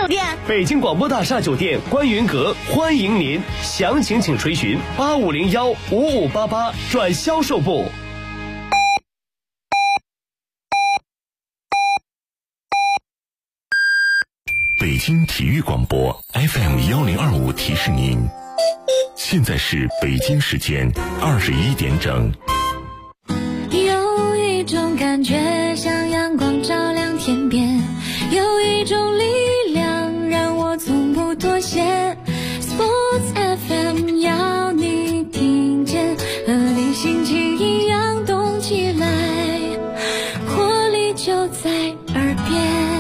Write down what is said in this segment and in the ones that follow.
店？ 北京广播大厦酒店观云阁欢迎您，详情请垂询85015588转销售部。 北京体育广播 FM1025提示您，现在是北京时间21点整。 有一种感觉像阳光照亮天边，有一种力量让我从不妥协。 Sports FM 要你听见，和你心情一样动起来，活力就在耳边。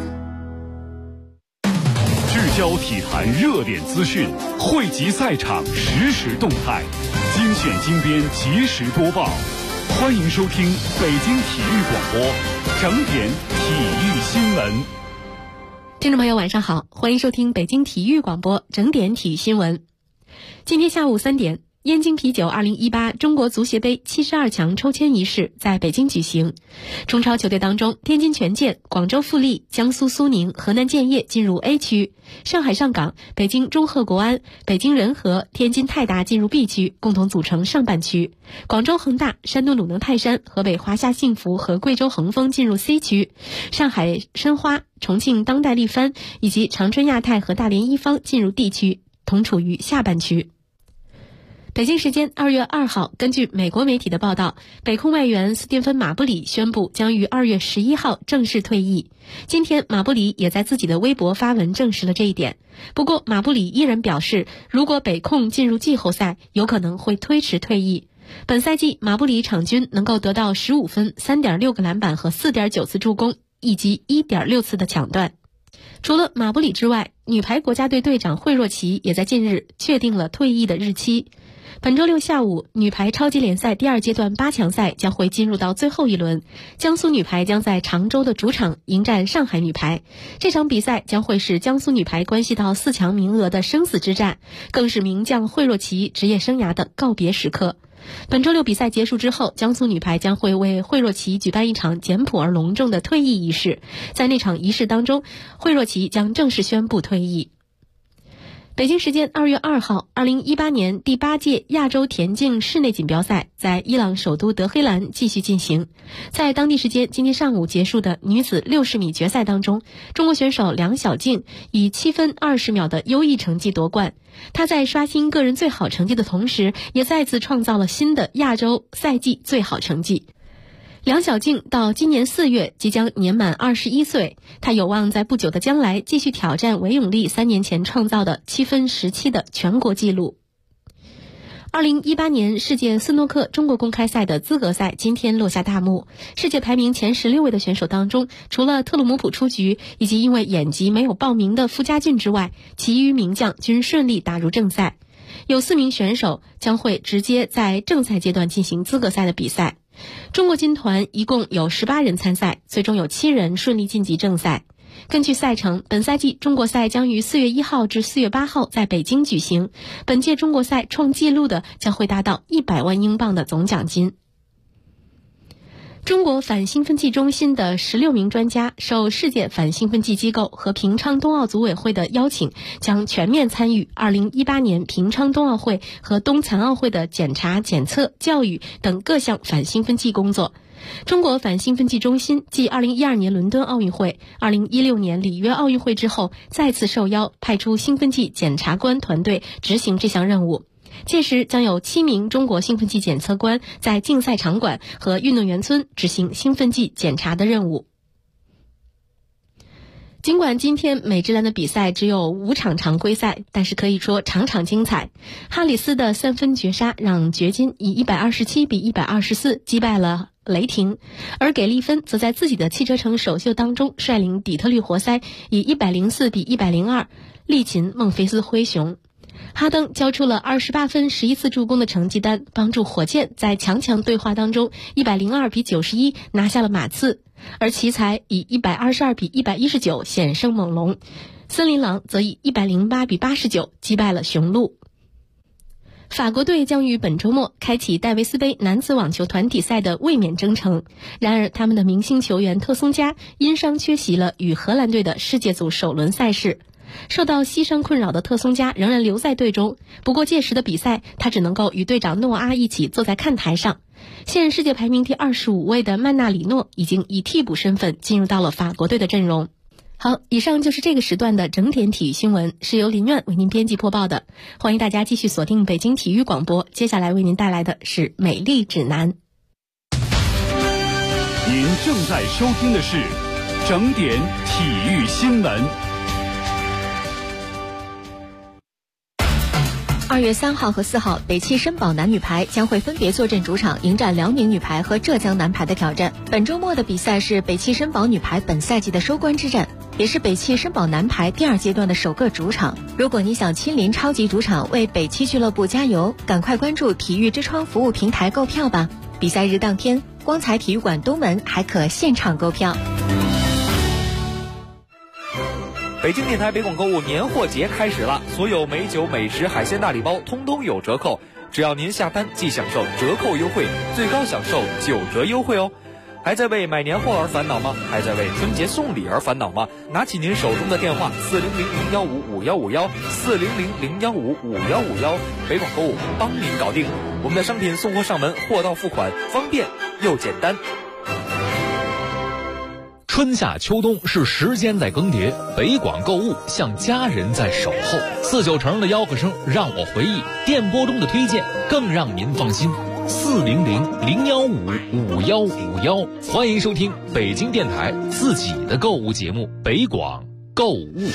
聚焦体坛热点资讯，汇集赛场实时动态，精选精编及时播报。欢迎收听北京体育广播整点体育新闻。 听众朋友晚上好，欢迎收听北京体育广播整点体育新闻。今天下午3点，燕京啤酒2018中国足协杯72强抽签仪式在北京举行。中超球队当中，天津权健、广州富力、江苏苏宁、河南建业进入 A 区，上海上港、北京中赫国安、北京人和、天津泰达进入 B 区，共同组成上半区。广州恒大、山东鲁能泰山、河北华夏幸福和贵州恒丰进入 C 区，上海申花、重庆当代力帆以及长春亚泰和大连一方进入 D 区，同处于下半区。北京时间2月2号，根据美国媒体的报道，北控外援斯蒂芬·马布里宣布将于2月11号正式退役。今天，马布里也在自己的微博发文证实了这一点。不过，马布里依然表示，如果北控进入季后赛，有可能会推迟退役。本赛季，马布里场均能够得到15分、3.6个篮板和4.9次助攻，以及1.6次的抢断。除了马布里之外，女排国家队队长惠若琪也在近日确定了退役的日期。本周六下午，女排超级联赛第2阶段8强赛将会进入到最后一轮，江苏女排将在常州的主场迎战上海女排。这场比赛将会是江苏女排关系到4强名额的生死之战，更是名将惠若琪职业生涯的告别时刻。本周六比赛结束之后，江苏女排将会为惠若琪举办一场简朴而隆重的退役仪式，在那场仪式当中，惠若琪将正式宣布退役。北京时间2月2号，2018年第8届亚洲田径室内锦标赛在伊朗首都德黑兰继续进行。在当地时间今天上午结束的女子60米决赛当中，中国选手梁晓静以7分20秒的优异成绩夺冠。她在刷新个人最好成绩的同时，也再次创造了新的亚洲赛季最好成绩。梁晓静到今年4月即将年满21岁，她有望在不久的将来继续挑战韦永丽3年前创造的7分17的全国纪录。2018年世界斯诺克中国公开赛的资格赛今天落下大幕，世界排名前16位的选手当中，除了特鲁姆普出局以及因为眼疾没有报名的傅家俊之外，其余名将均顺利打入正赛。有4名选手将会直接在正赛阶段进行资格赛的比赛。中国金团一共有18人参赛，最终有7人顺利晋级正赛。根据赛程，本赛季中国赛将于4月1号至4月8号在北京举行。本届中国赛创纪录的将会达到100万英镑的总奖金。中国反兴奋剂中心的16名专家受世界反兴奋剂机构和平昌冬奥组委会的邀请，将全面参与2018年平昌冬奥会和冬残奥会的检查、检测、教育等各项反兴奋剂工作。中国反兴奋剂中心继2012年伦敦奥运会、2016年里约奥运会之后，再次受邀派出兴奋剂检察官团队执行这项任务。届时将有7名中国兴奋剂检测官在竞赛场馆和运动员村执行兴奋剂检查的任务。尽管今天美职篮的比赛只有5场常规赛，但是可以说场场精彩。哈里斯的3分绝杀让掘金以127比124击败了雷霆，而给利芬则在自己的汽车城首秀当中率领底特律活塞以104比102力擒孟菲斯灰熊。哈登交出了28分11次助攻的成绩单，帮助火箭在强对话当中102比91拿下了马刺，而奇才以122比119险胜猛龙，森林狼则以108比89击败了雄鹿。 法国队将于本周末开启戴维斯杯男子网球团体赛的卫冕征程。然而，他们的明星球员特松加因伤缺席了与荷兰队的世界组首轮赛事。受到膝伤困扰的特松加仍然留在队中，不过届时的比赛他只能够与队长诺阿一起坐在看台上。现世界排名第25位的曼纳里诺已经以替补身份进入到了法国队的阵容。好，以上就是这个时段的整点体育新闻，是由林苑为您编辑播报的。欢迎大家继续锁定北京体育广播，接下来为您带来的是美丽指南。 您正在收听的是整点体育新闻。 2月3号和4号，北汽绅宝男女排将会分别坐镇主场，迎战辽宁女排和浙江男排的挑战。本周末的比赛是北汽绅宝女排本赛季的收官之战，也是北汽绅宝男排第2阶段的首个主场。如果你想亲临超级主场为北汽俱乐部加油，赶快关注体育之窗服务平台购票吧。比赛日当天，光彩体育馆东门还可现场购票。 北京电台北广购物年货节开始了，所有美酒、美食、海鲜大礼包通通有折扣，只要您下单即享受折扣优惠，最高享受9折优惠哦。还在为买年货而烦恼吗？还在为春节送礼而烦恼吗？拿起您手中的电话400-015-5151，400-015-5151，北广购物帮您搞定。我们的商品送货上门，货到付款，方便又简单。 春夏秋冬是时间在更迭，北广购物像家人在守候。49城的吆喝声让我回忆，电波中的推荐更让您放心。400-015-5151，欢迎收听北京电台自己的购物节目北广购物。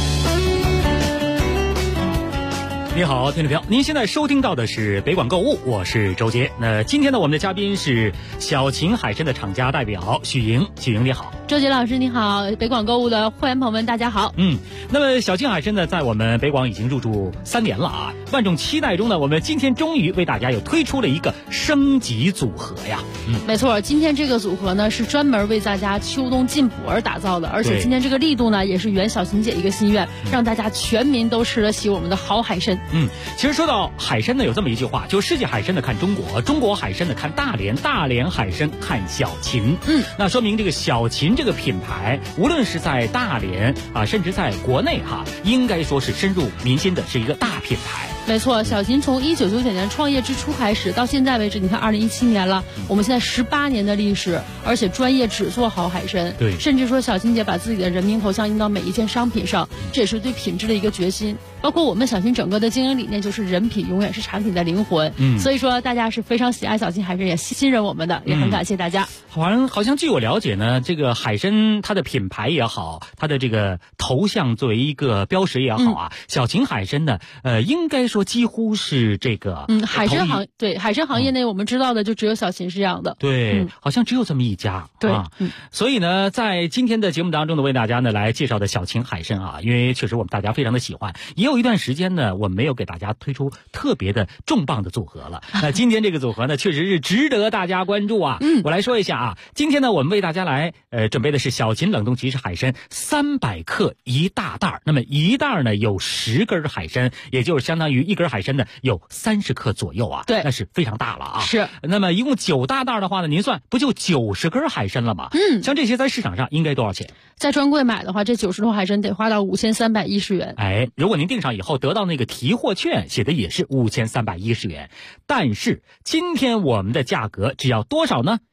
你好，听众朋友，您现在收听到的是北广购物，我是周杰。那今天呢，我们的嘉宾是小秦海参的厂家代表许莹。许莹你好。 周杰老师你好，北广购物的会员朋友们大家好。 那么小秦海参呢，在我们北广已经入驻3年了啊，万众期待中呢，我们今天终于为大家又推出了一个升级组合呀。 没错，今天这个组合呢是专门为大家秋冬进补而打造的，而且今天这个力度呢也是圆小秦姐一个心愿，让大家全民都吃得起我们的好海参。 其实说到海参呢，有这么一句话，就世界海参的看中国，中国海参的看大连，大连海参看小秦。那说明这个小秦这个品牌，无论是在大连啊，甚至在国内哈，应该说是深入民心的，是一个大品牌。 没错，小秦从1999年创业之初开始，到现在为止，你看2017年了，我们现在18年的历史，而且专业只做好海参。 对， 甚至说小秦姐把自己的人名头像印到每一件商品上，这也是对品质的一个决心。包括我们小秦整个的经营理念就是人品永远是产品的灵魂。所以说大家是非常喜爱小秦海参，也信任我们的，也很感谢大家。 好像据我了解呢，这个海参它的品牌也好，它的这个头像作为一个标识也好啊，小秦海参呢，应该说几乎是这个海参行业内我们知道的就只有小秦是这样的。 对，好像只有这么一家。 对， 所以呢，在今天的节目当中呢，为大家呢来介绍的小秦海参啊，因为确实我们大家非常的喜欢，也有一段时间呢，我们没有给大家推出特别的重磅的组合了。那今天这个组合呢，确实是值得大家关注啊。我来说一下啊，今天呢，我们为大家来准备的是小秦冷冻即食海参300克一大袋，那么一袋呢有10根海参，也就是相当于一根海参呢有30克左右啊。 对， 那是非常大了啊。 是。 那么一共9大袋的话呢，您算不就90根海参了吗？像这些在市场上应该多少钱？ 在专柜买的话，这90头海参得花到5310元。 如果您订上以后得到那个提货券，写的也是5310元，但是今天我们的价格只要多少呢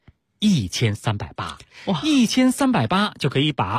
？1380，哇，1380就可以把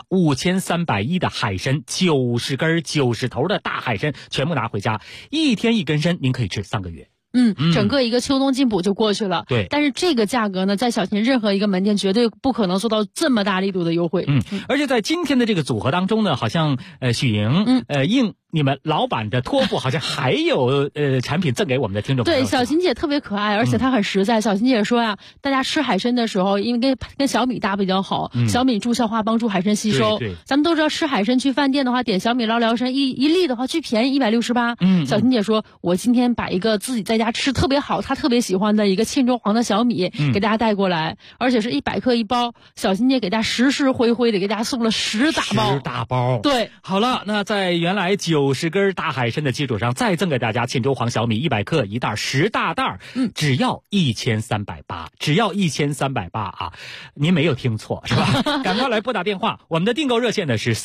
5310的海参90根90头的大海参全部拿回家，一天一根参，您可以吃3个月。 整个一个秋冬进补就过去了。 对， 但是这个价格呢，在小秦任何一个门店绝对不可能做到这么大力度的优惠。 而且在今天的这个组合当中呢，好像许莹应你们老板的托付，好像还有产品赠给我们的听众朋友。 对，小秦姐特别可爱，而且她很实在。小秦姐说呀，大家吃海参的时候，因为跟小米搭比较好，小米助消化，帮助海参吸收。 对， 咱们都知道吃海参去饭店的话，点小米捞辽参一粒的话巨便宜168。小秦姐说，我今天把一个自己在家吃特别好，她特别喜欢的一个沁州黄的小米给大家带过来，而且是100克一包。小秦姐给大家实实惠惠的给大家送了10大包。 10大包。 对， 好了，那在原来 90根大海参的基础上，再赠给大家沁州黄小米100克1袋10大袋，只要1380，只要1380啊！您没有听错是吧？赶快来拨打电话，我们的订购热线呢是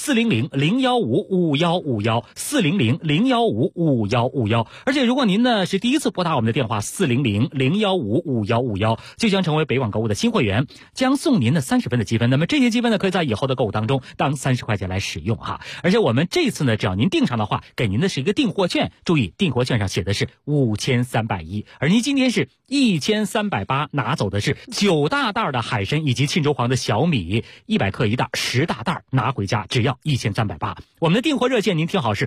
400-015-5151，400-015-5151。而且如果您呢是第一次拨打我们的电话400-015-5151，就将成为北广购物的新会员，将送您的30分的积分。那么这些积分呢，可以在以后的购物当中当30块钱来使用哈。而且我们这次呢，只要您订上的话，给您的是一个订货券，注意订货券上写的是5310，而您今天是1380，拿走的是9大袋的海参以及沁州黄的小米100克1袋10大袋，拿回家只要1380。我们的订货热线您听好是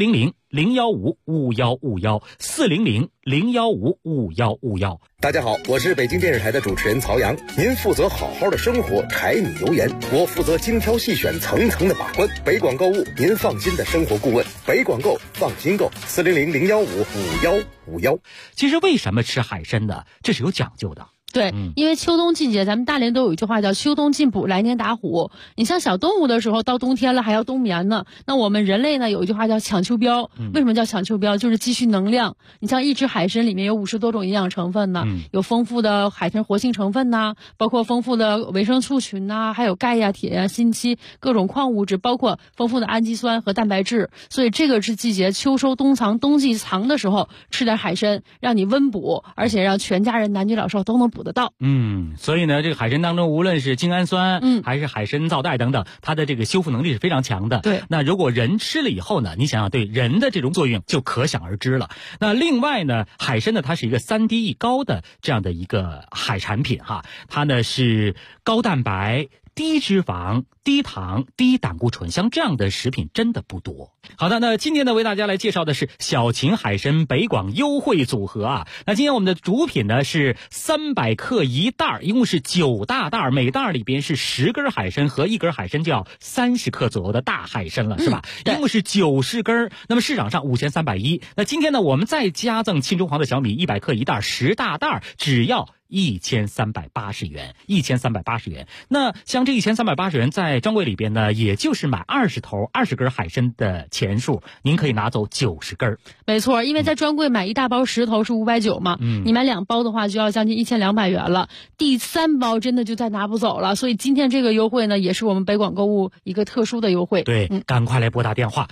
400-015-5151，400-015-5151。 大家好，我是北京电视台的主持人曹阳。您负责好好的生活，柴米油盐，我负责精挑细选，层层的把关。北广购物，您放心的生活顾问。北广购，放心购，400-015-5151。 其实为什么吃海参呢？这是有讲究的。 对，因为秋冬季节，咱们大连都有一句话叫秋冬进补，来年打虎。你像小动物的时候，到冬天了还要冬眠呢。那我们人类呢，有一句话叫抢秋膘。为什么叫抢秋膘？就是积蓄能量。你像一只海参里面有50多种营养成分呢，有丰富的海参活性成分呐，包括丰富的维生素群呐，还有钙呀、铁呀、锌硒各种矿物质，包括丰富的氨基酸和蛋白质。所以这个是季节秋收冬藏，冬季藏的时候吃点海参，让你温补，而且让全家人男女老少都能补得到。 所以呢，这个海参当中，无论是精氨酸，还是海参皂苷等等，它的这个修复能力是非常强的。 对， 那如果人吃了以后呢，你想想对人的这种作用就可想而知了。那另外呢，海参呢，它是一个3D 高的这样的一个海产品哈，它呢是高蛋白、低脂肪、低糖、低胆固醇，像这样的食品真的不多。好的，那今天呢为大家来介绍的是小秦海参北广优惠组合啊。那今天我们的主品呢是300克1袋，一共是9大袋，每袋里边是10根海参和1根海参，就要30克左右的大海参了，是吧？一共是90根。那么市场上5310，那今天呢我们再加赠沁州黄的小米100克1袋10大袋，只要1380元，1380元。那像这1380元在专柜里边呢，也就是买20根海参的钱数，您可以拿走90根。 没错，因为在专柜买一大包10头是590嘛，你买2包的话就要将近1200元了，第3包真的就再拿不走了。所以今天这个优惠呢，也是我们北广购物一个特殊的优惠。 对，赶快来拨打电话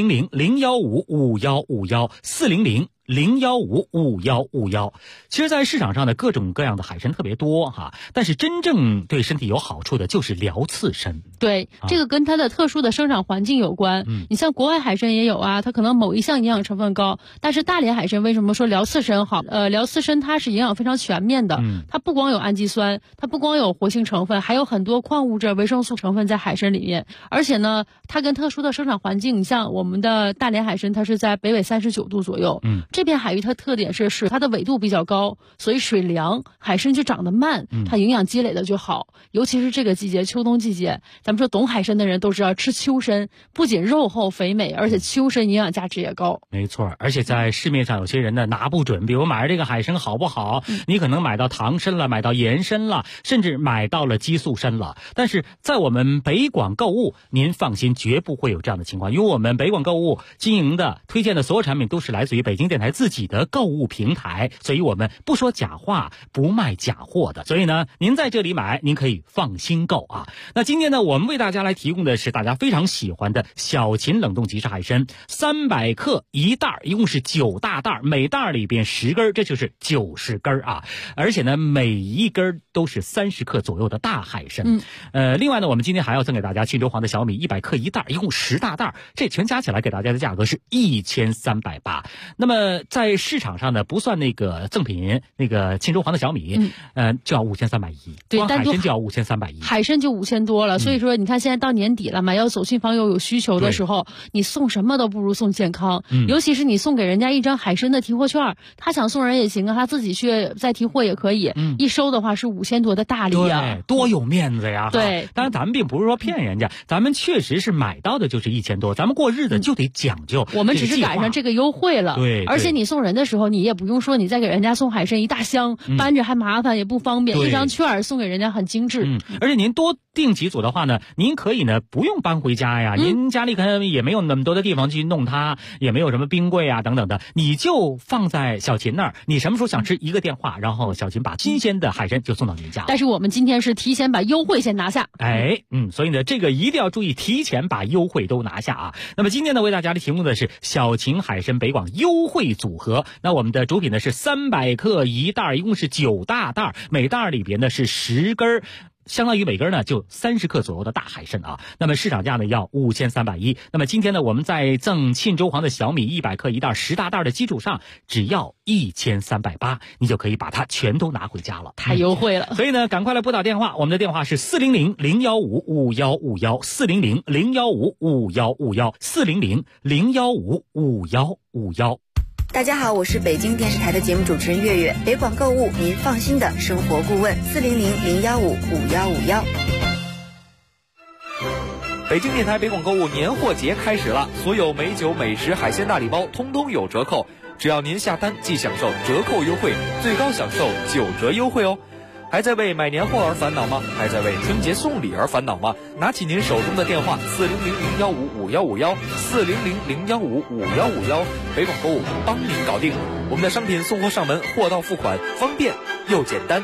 400-015-5151，400-015-5151。其实在市场上的各种各样的海参特别多哈，但是真正对身体有好处的就是辽刺参。 对，这个跟它的特殊的生长环境有关。你像国外海参也有啊，它可能某一项营养成分高，但是大连海参为什么说辽刺参好？辽刺参它是营养非常全面的，它不光有氨基酸，它不光有活性成分，还有很多矿物质、维生素成分在海参里面。而且呢，它跟特殊的生长环境，你像我们的大连海参，它是在北纬39度左右。这片海域它特点是它的纬度比较高，所以水凉，海参就长得慢，它营养积累的就好。尤其是这个季节，秋冬季节，咱们说懂海参的人都知道，吃秋参不仅肉厚肥美，而且秋参营养价值也高。 没错，而且在市面上有些人呢拿不准，比如买这个海参好不好，你可能买到唐参了，买到盐参了，甚至买到了激素参了。但是在我们北广购物，您放心，绝不会有这样的情况，因为我们北广购物经营的、推荐的所有产品都是来自于北京电台自己的购物平台，所以我们不说假话，不卖假货的。所以呢，您在这里买，您可以放心购啊。那今天呢，我们为大家来提供的是大家非常喜欢的小秦冷冻即食海参，300克1袋，一共是9大袋，每袋里边10根，这就是90根啊。而且呢，每一根都是30克左右的大海参。另外呢，我们今天还要赠给大家沁州黄的小米100克1袋，一共10大袋，这全加起来给大家的价格是1380。那么在市场上呢，不算那个赠品，那个沁州黄的小米，就要5310， 对， 光海参就要5310， 海参就5000多了。所以说，你看现在到年底了嘛，要走亲访友有需求的时候，你送什么都不如送健康。尤其是你送给人家一张海参的提货券，他想送人也行啊，他自己去再提货也可以。一收的话是5000多的大礼啊， 对，多有面子呀！ 对， 当然咱们并不是说骗人家，咱们确实是买到的就是1000多，咱们过日子就得讲究。 我们只是赶上这个优惠了，对，而而且你送人的时候，你也不用说你再给人家送海参一大箱，搬着还麻烦也不方便，一张券送给人家很精致。 而且您多订几组的话呢，您可以呢不用搬回家呀，您家里可能也没有那么多的地方去弄它，也没有什么冰柜啊等等的，你就放在小秦那儿，你什么时候想吃一个电话，然后小秦把新鲜的海参就送到您家。 但是我们今天是提前把优惠先拿下。 所以呢这个一定要注意，提前把优惠都拿下啊。那么今天呢为大家提供的是小秦海参北广优惠组合，那我们的主品呢是300克一袋，一共是9大袋，每袋里边呢是10根，相当于每根呢就30克左右的大海参啊。那么市场价呢要5310。那么今天呢我们在赠沁州黄的小米100克一袋10大袋的基础上，只要1380，你就可以把它全都拿回家了， 太优惠了。 所以呢赶快来拨打电话，我们的电话是400-015-5151，400-015-5151，400-015-5151。 大家好，我是北京电视台的节目主持人月月，北广购物您放心的生活顾问，400-015-5151。 北京电台北广购物年货节开始了，所有美酒美食海鲜大礼包通通有折扣，只要您下单即享受折扣优惠，最高享受9折优惠哦。还在为买年货而烦恼吗？还在为春节送礼而烦恼吗？拿起您手中的电话，400-015-5151，400-015-5151，北广购物帮您搞定。我们的商品送货上门，货到付款，方便又简单。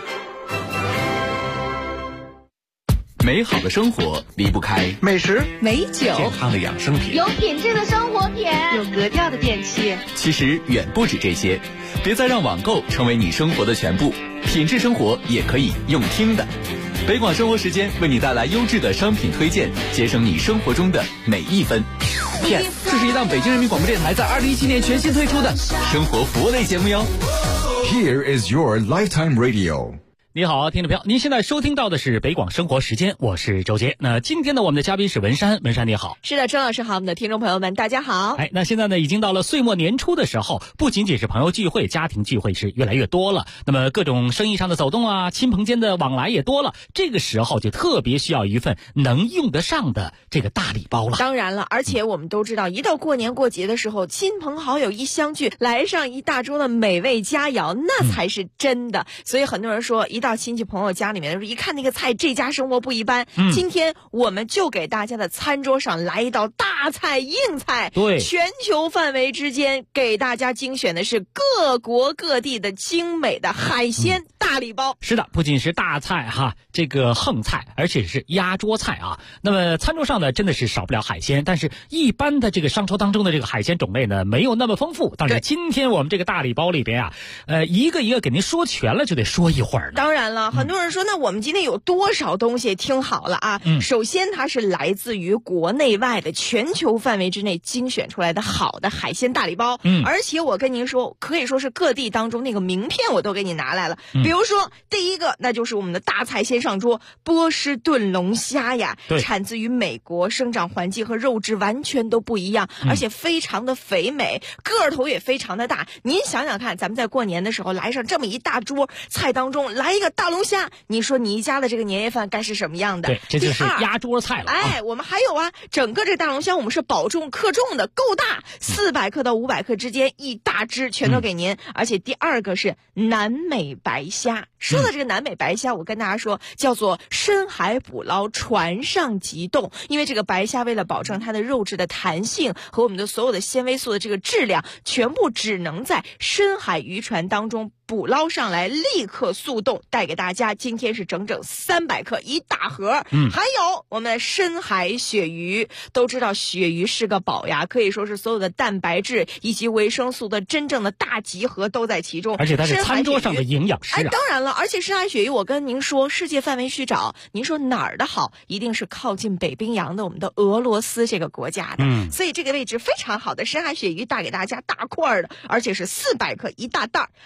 美好的生活离不开美食、 美酒、 健康的养生品、 有品质的生活品、有格调的电器。 其实远不止这些，别再让网购成为你生活的全部，品质生活也可以用听的。北广生活时间为你带来优质的商品推荐，节省你生活中的每一分。Yes， 这是一档北京人民广播电台在2017年全新推出的生活服务类节目哟。 Here is your lifetime radio。 你好，听众朋友，您现在收听到的是北广生活时间，我是周杰。那今天呢，我们的嘉宾是文山，文山你好。 是的，周老师好，我们的听众朋友们大家好。 那现在呢，已经到了岁末年初的时候，不仅仅是朋友聚会、家庭聚会是越来越多了，那么各种生意上的走动啊，亲朋间的往来也多了，这个时候就特别需要一份能用得上的这个大礼包了。 当然了，而且我们都知道，一到过年过节的时候，亲朋好友一相聚，来上一大桌的美味佳肴，那才是真的。所以很多人说，一到亲戚朋友家里面的时候，一看那个菜，这家生活不一般。今天我们就给大家的餐桌上来一道大菜硬菜， 对， 全球范围之间给大家精选的是各国各地的精美的海鲜大礼包。 是的，不仅是大菜哈，这个横菜，而且是压桌菜啊。那么餐桌上呢，真的是少不了海鲜，但是一般的这个商桌当中的这个海鲜种类呢，没有那么丰富。但是今天我们这个大礼包里边啊，一个一个给您说全了，就得说一会儿呢。 当然了，很多人说，那我们今天有多少东西？听好了啊，首先它是来自于国内外的全球范围之内精选出来的好的海鲜大礼包。而且我跟您说，可以说是各地当中那个名片我都给你拿来了。比如说第一个，那就是我们的大菜先上桌，波士顿龙虾呀，产自于美国，生长环境和肉质完全都不一样，而且非常的肥美，个头也非常的大。您想想看，咱们在过年的时候来上这么一大桌菜当中来一个大龙虾，你说你家的这个年夜饭该是什么样的？ 对，这就是压桌菜了。 我们还有啊，整个这大龙虾我们是保重克重的，够大，400克到500克之间，一大只全都给您。而且第二个是南美白虾。说到这个南美白虾，我跟大家说，叫做深海捕捞，船上急冻。因为这个白虾为了保证它的肉质的弹性和我们的所有的纤维素的这个质量，全部只能在深海渔船当中捕捞上来，立刻速冻带给大家。今天是整整300克一大盒。还有我们的深海鳕鱼，都知道鳕鱼是个宝呀，可以说是所有的蛋白质以及维生素的真正的大集合都在其中， 而且它是餐桌上的营养师啊。 当然了，而且深海鳕鱼我跟您说，世界范围去找，您说哪儿的好，一定是靠近北冰洋的我们的俄罗斯这个国家的。所以这个位置非常好的深海鳕鱼带给大家大块的，而且是400克一大袋。还有了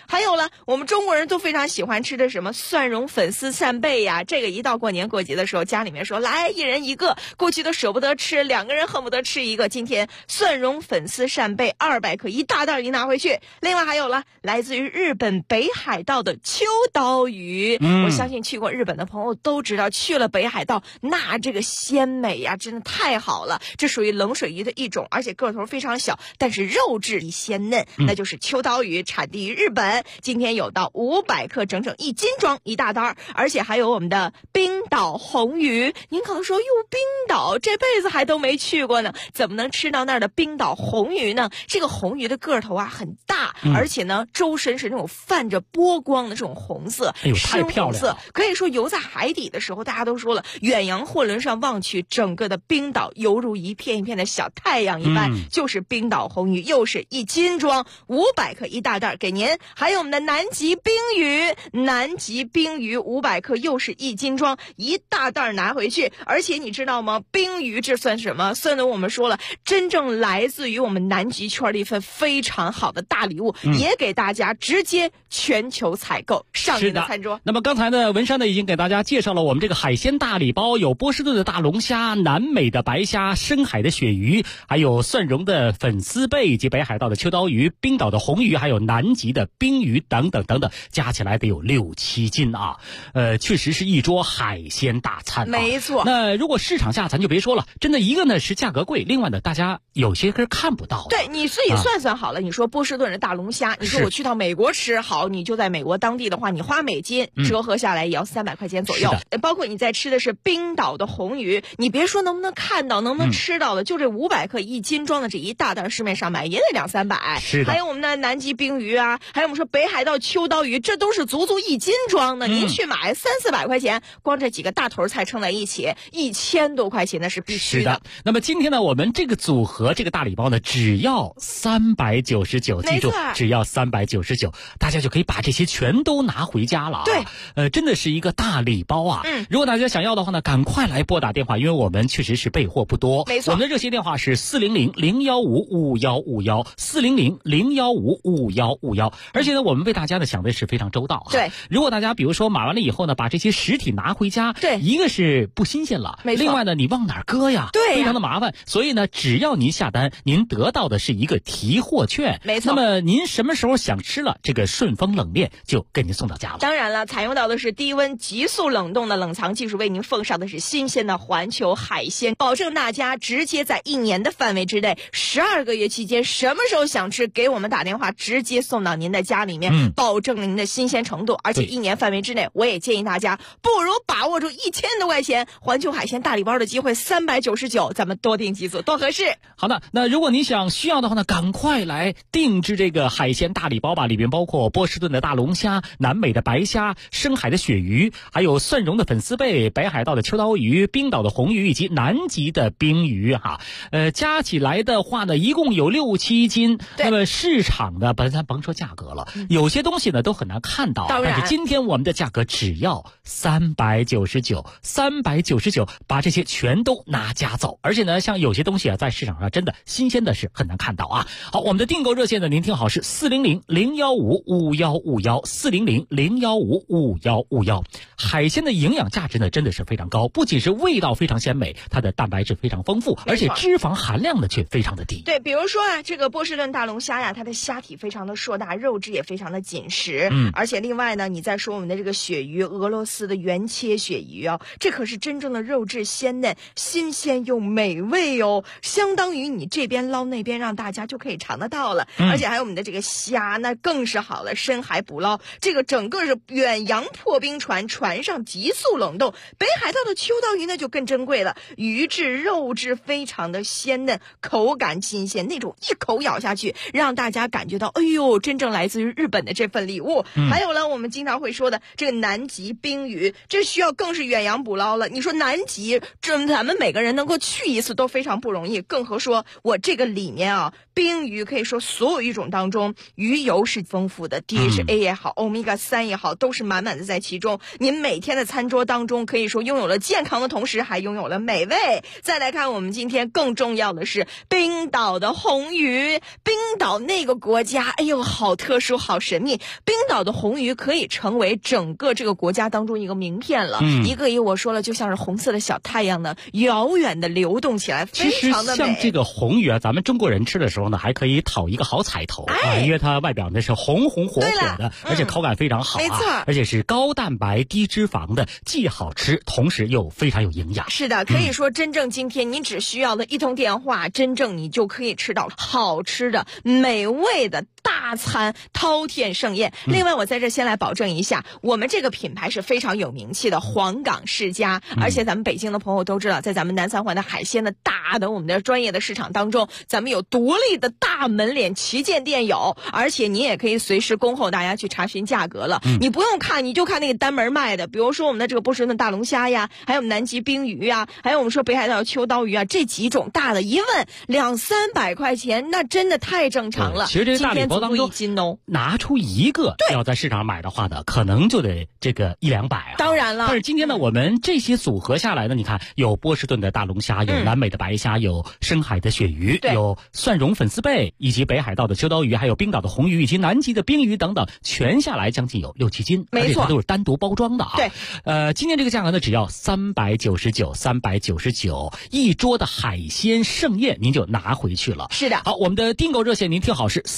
了，我们中国人都非常喜欢吃的什么蒜蓉粉丝扇贝呀，这个一到过年过节的时候，家里面说来一人一个，过去都舍不得吃，2个人恨不得吃一个。今天蒜蓉粉丝扇贝200克一大袋，你拿回去。另外还有了来自于日本北海道的秋刀鱼，我相信去过日本的朋友都知道，去了北海道那这个鲜美呀，真的太好了。这属于冷水鱼的一种，而且个头非常小，但是肉质鲜嫩，那就是秋刀鱼，产地于日本。今天有到500克，整整1斤装一大袋，而且还有我们的冰岛红鱼。您可能说，哟，冰岛这辈子还都没去过呢，怎么能吃到那儿的冰岛红鱼呢？这个红鱼的个头啊很大，而且呢周身是那种泛着波光的这种红色， 太漂亮了。 可以说游在海底的时候，大家都说了，远洋货轮上望去，整个的冰岛犹如一片一片的小太阳一般，就是冰岛红鱼，又是1斤装500克一大袋给您。还有我们的南极冰鱼，南极冰鱼500克又是1斤装一大袋拿回去。而且你知道吗，冰鱼这算什么？算的我们说了，真正来自于我们南极圈的一份非常好的大礼物，也给大家直接全球采购上您的餐桌。 那么刚才呢，文山呢已经给大家介绍了我们这个海鲜大礼包，有波士顿的大龙虾、南美的白虾、深海的鳕鱼，还有蒜蓉的粉丝贝，以及北海道的秋刀鱼、冰岛的红鱼，还有南极的冰鱼等等等等，加起来得有6-7斤啊！确实是一桌海鲜大餐啊。 没错。 那如果市场价咱就别说了，真的一个呢是价格贵，另外呢大家有些是看不到。 对，你自己算算好了，你说波士顿的大龙虾，你说我去到美国吃，好，你就在美国当地的话，你花美金折合下来也要300块钱左右。包括你在吃的是冰岛的红鱼，你别说能不能看到，能不能吃到的，就这500克1斤装的这一大袋，市面上买也得200-300。 是的。 还有我们的南极冰鱼啊，还有我们说北海道秋刀鱼，这都是足1斤装的。您去买300-400块钱，光这几个大头菜称在一起，1000多块钱那是必须的。 是的。那么今天呢，我们这个组合这个大礼包呢，只要399，记住，只要399，大家就可以把这些全都拿回家了啊。 对， 真的是一个大礼包啊。如果大家想要的话呢，赶快来拨打电话，因为我们确实是备货不多。 没错。 我们的热线电话是400-015-5151，400-015-5151。而且呢，我们为大家呢想的是非常周到啊。 对。 如果大家比如说买完了以后呢，把这些实体拿回家， 对， 一个是不新鲜了， 没错。 另外呢，你往哪儿搁呀？ 对呀， 非常的麻烦。所以呢，只要您下单，您得到的是一个提货券。 没错。 那么您什么时候想吃了，这个顺丰冷链就给您送到家了。 当然了，采用到的是低温急速冷冻的冷藏技术，为您奉上的是新鲜的环球海鲜，保证大家直接在1年的范围之内，12个月期间，什么时候想吃，给我们打电话，直接送到您的家里面，保证您的新鲜程度。而且1年范围之内，我也建议大家不如把握住1000多块钱环球海鲜大礼包的机会，399，咱们多订几组，多合适。 好的，那如果你需要的话呢，赶快来定制这个海鲜大礼包吧，里边包括波士顿的大龙虾、南美的白虾、深海的鳕鱼，还有蒜蓉的粉丝贝、北海道的秋刀鱼、冰岛的红鱼以及南极的冰鱼哈。加起来的话呢，一共有6-7斤。那么市场的咱甭说价格了，有些东西呢都很难看到，但是今天我们的价格只要399，把这些全都拿家走。而且呢，像有些东西啊，在市场上真的新鲜的是很难看到啊。好，我们的订购热线呢，您听好，是400-015-5151，400-015-5151。海鲜的营养价值呢，真的是非常高，不仅是味道非常鲜美，它的蛋白质非常丰富，而且脂肪含量呢却非常的低。 对，比如说啊，这个波士顿大龙虾呀，它的虾体非常的硕大，肉质也非常的紧实。而且另外呢，你再说我们的这个鳕鱼，俄罗斯的原切鳕鱼啊，这可是真正的肉质鲜嫩、新鲜又美味哦，相当于你这边捞那边，让大家就可以尝得到了。而且还有我们的这个虾，那更是好了，深海捕捞，这个整个是远洋破冰船上急速冷冻。北海道的秋刀鱼呢就更珍贵了，鱼质肉质非常的鲜嫩，口感新鲜，那种一口咬下去让大家感觉到哎呦，真正来自于日本的这份礼物。还有了我们经常会说的这个南极冰鱼，这需要更是远洋捕捞了。你说南极这咱们每个人能够去一次都非常不容易，更何说我这个里面啊，冰鱼可以说所有鱼种当中鱼油是丰富的， DHA 也好， Omega 3也好，都是满满的在其中。您每天的餐桌当中可以说拥有了健康的同时还拥有了美味。再来看我们今天更重要的是冰岛的红鱼。冰岛那个国家，哎呦，好特殊好神神秘。冰岛的红鱼可以成为整个这个国家当中一个名片了，一个我说了就像是红色的小太阳呢，遥远的流动起来，非常的美。 其实像这个红鱼啊，咱们中国人吃的时候呢，还可以讨一个好彩头啊，因为它外表呢是红红火火的，而且口感非常好啊， 没错， 而且是高蛋白低脂肪的，既好吃，同时又非常有营养。 是的，可以说真正今天你只需要的一通电话，真正你就可以吃到好吃的、美味的大餐，饕餮盛宴。另外，我在这先来保证一下，我们这个品牌是非常有名气的黄冈世家，而且咱们北京的朋友都知道，在咱们南三环的海鲜的大的我们的专业的市场当中，咱们有独立的大门脸旗舰店有，而且你也可以随时恭候大家去查询价格了。你不用看，你就看那个单门卖的，比如说我们的这个波士顿大龙虾呀，还有南极冰鱼呀，还有我们说北海道秋刀鱼啊，这几种大的，一问200-300块钱，那真的太正常了。 其实这个大礼包当中拿出一个要在市场买的话呢，可能就得这个100-200啊。 当然了， 但是今天呢，我们这些组合下来呢，你看有波士顿的大龙虾，有南美的白虾，有深海的鳕鱼，有蒜蓉粉丝贝，以及北海道的秋刀鱼，还有冰岛的红鱼，以及南极的冰鱼等等，全下来将近有6-7斤， 没错， 而且它都是单独包装的啊。 对， 今天这个价格呢，只要399，399一桌的海鲜盛宴您就拿回去了。 是的， 好，我们的订购热线您听好是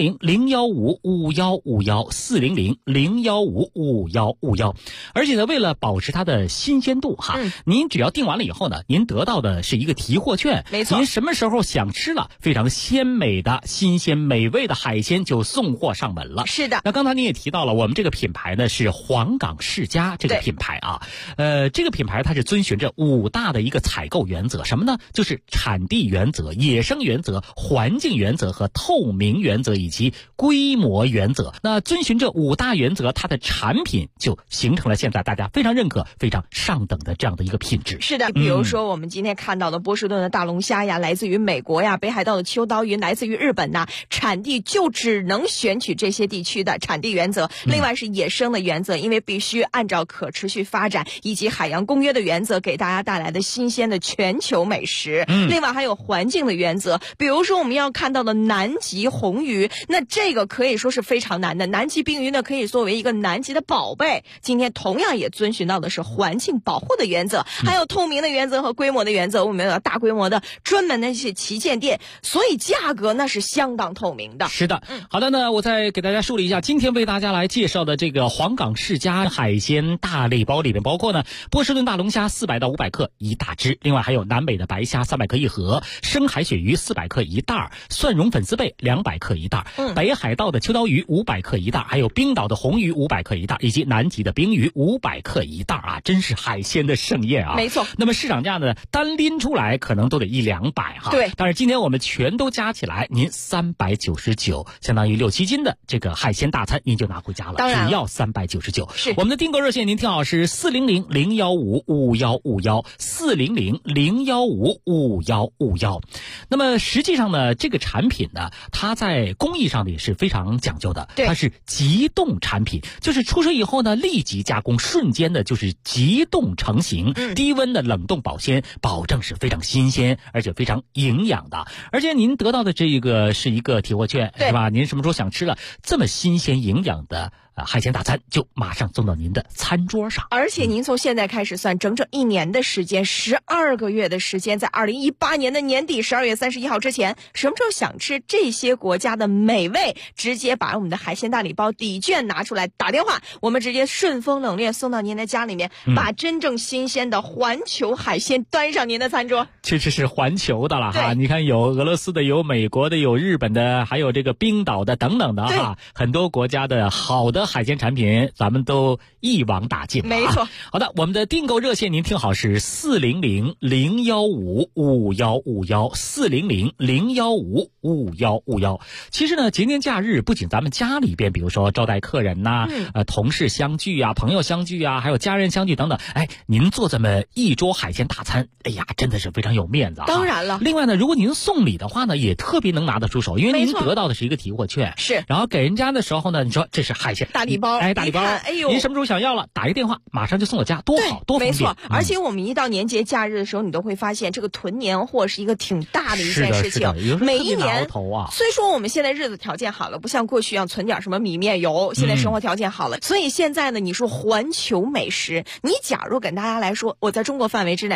400-015-5151，400-015-5151。而且呢，为了保持它的新鲜度哈，您只要订完了以后呢，您得到的是一个提货券， 没错， 您什么时候想吃了非常鲜美的、新鲜美味的海鲜就送货上门了。 是的， 那刚才您也提到了，我们这个品牌呢是黄冈世家这个品牌啊，这个品牌它是遵循着5大的一个采购原则，什么呢？就是产地原则、野生原则、环境原则和透明原则以及规模原则。那遵循这5大原则，它的产品就形成了现在大家非常认可、非常上等的这样的一个品质。 是的，比如说我们今天看到的波士顿的大龙虾呀，来自于美国呀，北海道的秋刀鱼来自于日本呐，产地就只能选取这些地区的产地原则。另外是野生的原则，因为必须按照可持续发展以及海洋公约的原则，给大家带来的新鲜的全球美食。另外还有环境的原则，比如说我们要看到的南极红鱼，那这个可以说是非常难的。南极冰鱼呢，可以作为一个南极的宝贝，今天同样也遵循到的是环境保护的原则，还有透明的原则和规模的原则。我们有大规模的专门的一些旗舰店，所以价格那是相当透明的。 是的，好的呢，我再给大家梳理一下，今天为大家来介绍的这个黄冈世家海鲜大礼包里面包括呢，波士顿大龙虾400-500克1大只，另外还有南美的白虾300克1盒，深海鳕鱼400克1袋，蒜蓉粉丝贝200克1袋，北海道的秋刀鱼500克1袋，还有冰岛的红鱼500克1袋，以及南极的冰鱼500克1袋啊，真是海鲜的盛宴啊！ 没错。 那么市场价呢，单拎出来可能都得100-200哈。 对。 但是今天我们全都加起来，您399，相当于6-7斤的这个海鲜大餐，您就拿回家了。 当然， 只要399。 是。 我们的订购热线您听好是400-015-5151，400-015-5151。那么实际上呢，这个产品呢，它在工艺上也是非常讲究的，它是急冻产品，就是出水以后呢，立即加工，瞬间的就是急冻成型，低温的冷冻保鲜，保证是非常新鲜而且非常营养的。而且您得到的这个是一个提货券，是吧？您什么时候想吃了这么新鲜营养的海鲜大餐，就马上送到您的餐桌上。 而且您从现在开始算，整整1年的时间，12个月的时间，在2018年的年底12月31号之前，什么时候想吃这些国家的美味，直接把我们的海鲜大礼包抵券拿出来，打电话，我们直接顺丰冷链送到您的家里面，把真正新鲜的环球海鲜端上您的餐桌。 确实是环球的了哈，你看有俄罗斯的，有美国的，有日本的，还有这个冰岛的等等的哈，很多国家的好的海鲜产品咱们都一网打尽了。 没错。 好的，我们的订购热线您听好是400-015-5151，400-015-5151。其实呢，节年假日不仅咱们家里边，比如说招待客人呐，同事相聚啊，朋友相聚啊，还有家人相聚等等，您做这么一桌海鲜大餐，哎呀，真的是非常有面子啊。 当然了。 另外呢，如果您送礼的话呢，也特别能拿得出手，因为您得到的是一个提货券， 是， 然后给人家的时候呢，你说这是海鲜， 大礼包， 大礼包， 哎呦， 您什么时候想要了，打一个电话，马上就送到家，多好，多方便。 没错，而且我们一到年节假日的时候，你都会发现这个囤年货是一个挺大的一件事情。每一年，虽说我们现在日子条件好了，不像过去一样存点什么米面油，现在生活条件好了，所以现在呢，你说环球美食，你假如跟大家来说，我在中国范围之内。